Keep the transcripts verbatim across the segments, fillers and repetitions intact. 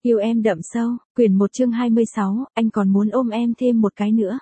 Yêu em đậm sâu, quyển một chương hai mươi sáu, anh còn muốn ôm em thêm một cái nữa.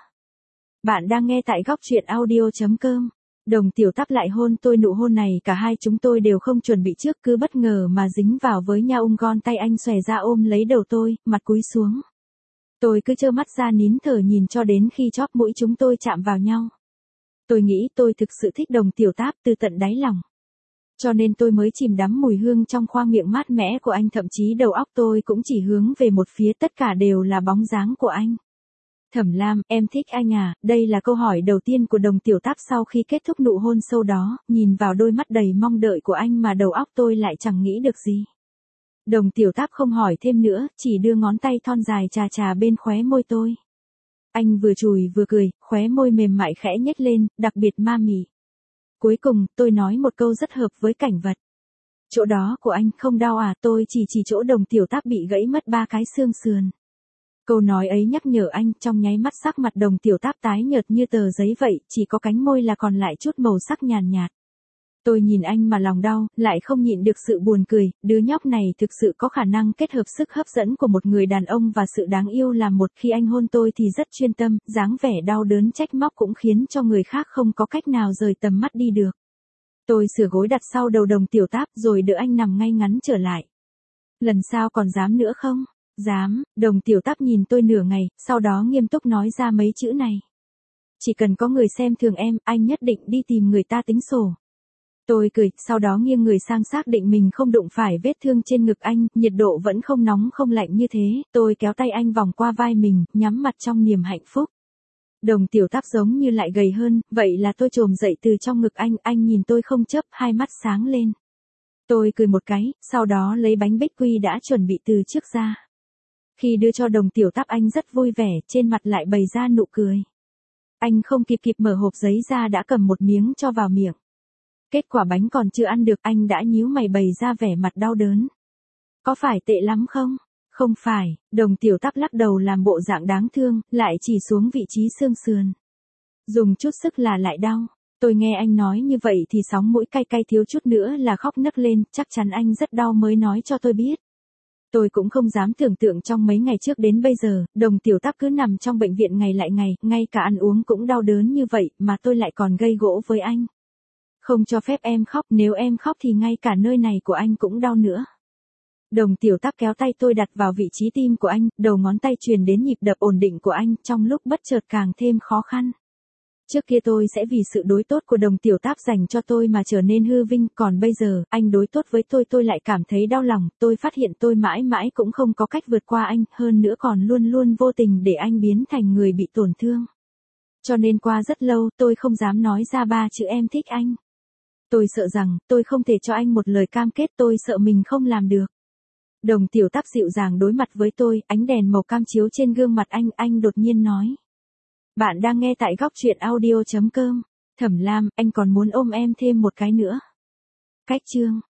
Bạn đang nghe tại góc truyện audio chấm com. Đồng Tiểu Táp lại hôn tôi, nụ hôn này cả hai chúng tôi đều không chuẩn bị trước, cứ bất ngờ mà dính vào với nhau. Ung gòn tay anh xòe ra ôm lấy đầu tôi, mặt cúi xuống. Tôi cứ trơ mắt ra nín thở nhìn cho đến khi chóp mũi chúng tôi chạm vào nhau. Tôi nghĩ tôi thực sự thích Đồng Tiểu Táp từ tận đáy lòng. Cho nên tôi mới chìm đắm mùi hương trong khoang miệng mát mẻ của anh, thậm chí đầu óc tôi cũng chỉ hướng về một phía, tất cả đều là bóng dáng của anh. Thẩm Lam, em thích anh à? Đây là câu hỏi đầu tiên của Đồng Tiểu Táp sau khi kết thúc nụ hôn sâu đó. Nhìn vào đôi mắt đầy mong đợi của anh mà đầu óc tôi lại chẳng nghĩ được gì. Đồng Tiểu Táp không hỏi thêm nữa, chỉ đưa ngón tay thon dài chà chà bên khóe môi tôi. Anh vừa chùi vừa cười, khóe môi mềm mại khẽ nhếch lên, đặc biệt ma mị. Cuối cùng, tôi nói một câu rất hợp với cảnh vật. Chỗ đó của anh không đau à? Tôi chỉ chỉ chỗ Đồng Tiểu Táp bị gãy mất ba cái xương sườn. Câu nói ấy nhắc nhở anh, trong nháy mắt sắc mặt Đồng Tiểu Táp tái nhợt như tờ giấy vậy, chỉ có cánh môi là còn lại chút màu sắc nhàn nhạt, nhạt. Tôi nhìn anh mà lòng đau, lại không nhịn được sự buồn cười, đứa nhóc này thực sự có khả năng kết hợp sức hấp dẫn của một người đàn ông và sự đáng yêu làm một. Khi anh hôn tôi thì rất chuyên tâm, dáng vẻ đau đớn trách móc cũng khiến cho người khác không có cách nào rời tầm mắt đi được. Tôi sửa gối đặt sau đầu Đồng Tiểu Táp rồi đỡ anh nằm ngay ngắn trở lại. Lần sau còn dám nữa không? Dám. Đồng Tiểu Táp nhìn tôi nửa ngày, sau đó nghiêm túc nói ra mấy chữ này. Chỉ cần có người xem thường em, anh nhất định đi tìm người ta tính sổ. Tôi cười, sau đó nghiêng người sang xác định mình không đụng phải vết thương trên ngực anh, nhiệt độ vẫn không nóng không lạnh như thế. Tôi kéo tay anh vòng qua vai mình, nhắm mặt trong niềm hạnh phúc. Đồng Tiểu Táp giống như lại gầy hơn, vậy là tôi trồm dậy từ trong ngực anh, anh nhìn tôi không chớp, hai mắt sáng lên. Tôi cười một cái, sau đó lấy bánh bích quy đã chuẩn bị từ trước ra. Khi đưa cho Đồng Tiểu Táp anh rất vui vẻ, trên mặt lại bày ra nụ cười. Anh không kịp kịp mở hộp giấy ra đã cầm một miếng cho vào miệng. Kết quả bánh còn chưa ăn được, anh đã nhíu mày bày ra vẻ mặt đau đớn. Có phải tệ lắm không? Không phải. Đồng Tiểu Táp lắc đầu làm bộ dạng đáng thương, lại chỉ xuống vị trí xương sườn. Dùng chút sức là lại đau. Tôi nghe anh nói như vậy thì sóng mũi cay cay, thiếu chút nữa là khóc nấc lên, chắc chắn anh rất đau mới nói cho tôi biết. Tôi cũng không dám tưởng tượng trong mấy ngày trước đến bây giờ, Đồng Tiểu Táp cứ nằm trong bệnh viện ngày lại ngày, ngay cả ăn uống cũng đau đớn như vậy, mà tôi lại còn gây gỗ với anh. Không cho phép em khóc, nếu em khóc thì ngay cả nơi này của anh cũng đau nữa. Đồng Tiểu Táp kéo tay tôi đặt vào vị trí tim của anh, đầu ngón tay truyền đến nhịp đập ổn định của anh, trong lúc bất chợt càng thêm khó khăn. Trước kia tôi sẽ vì sự đối tốt của Đồng Tiểu Táp dành cho tôi mà trở nên hư vinh, còn bây giờ, anh đối tốt với tôi tôi lại cảm thấy đau lòng, tôi phát hiện tôi mãi mãi cũng không có cách vượt qua anh, hơn nữa còn luôn luôn vô tình để anh biến thành người bị tổn thương. Cho nên qua rất lâu, tôi không dám nói ra ba chữ em thích anh. Tôi sợ rằng, tôi không thể cho anh một lời cam kết, tôi sợ mình không làm được. Đồng Tiểu Táp dịu dàng đối mặt với tôi, ánh đèn màu cam chiếu trên gương mặt anh, anh đột nhiên nói. Bạn đang nghe tại góc truyện audio chấm com. Thẩm Lam, anh còn muốn ôm em thêm một cái nữa. Cách chương.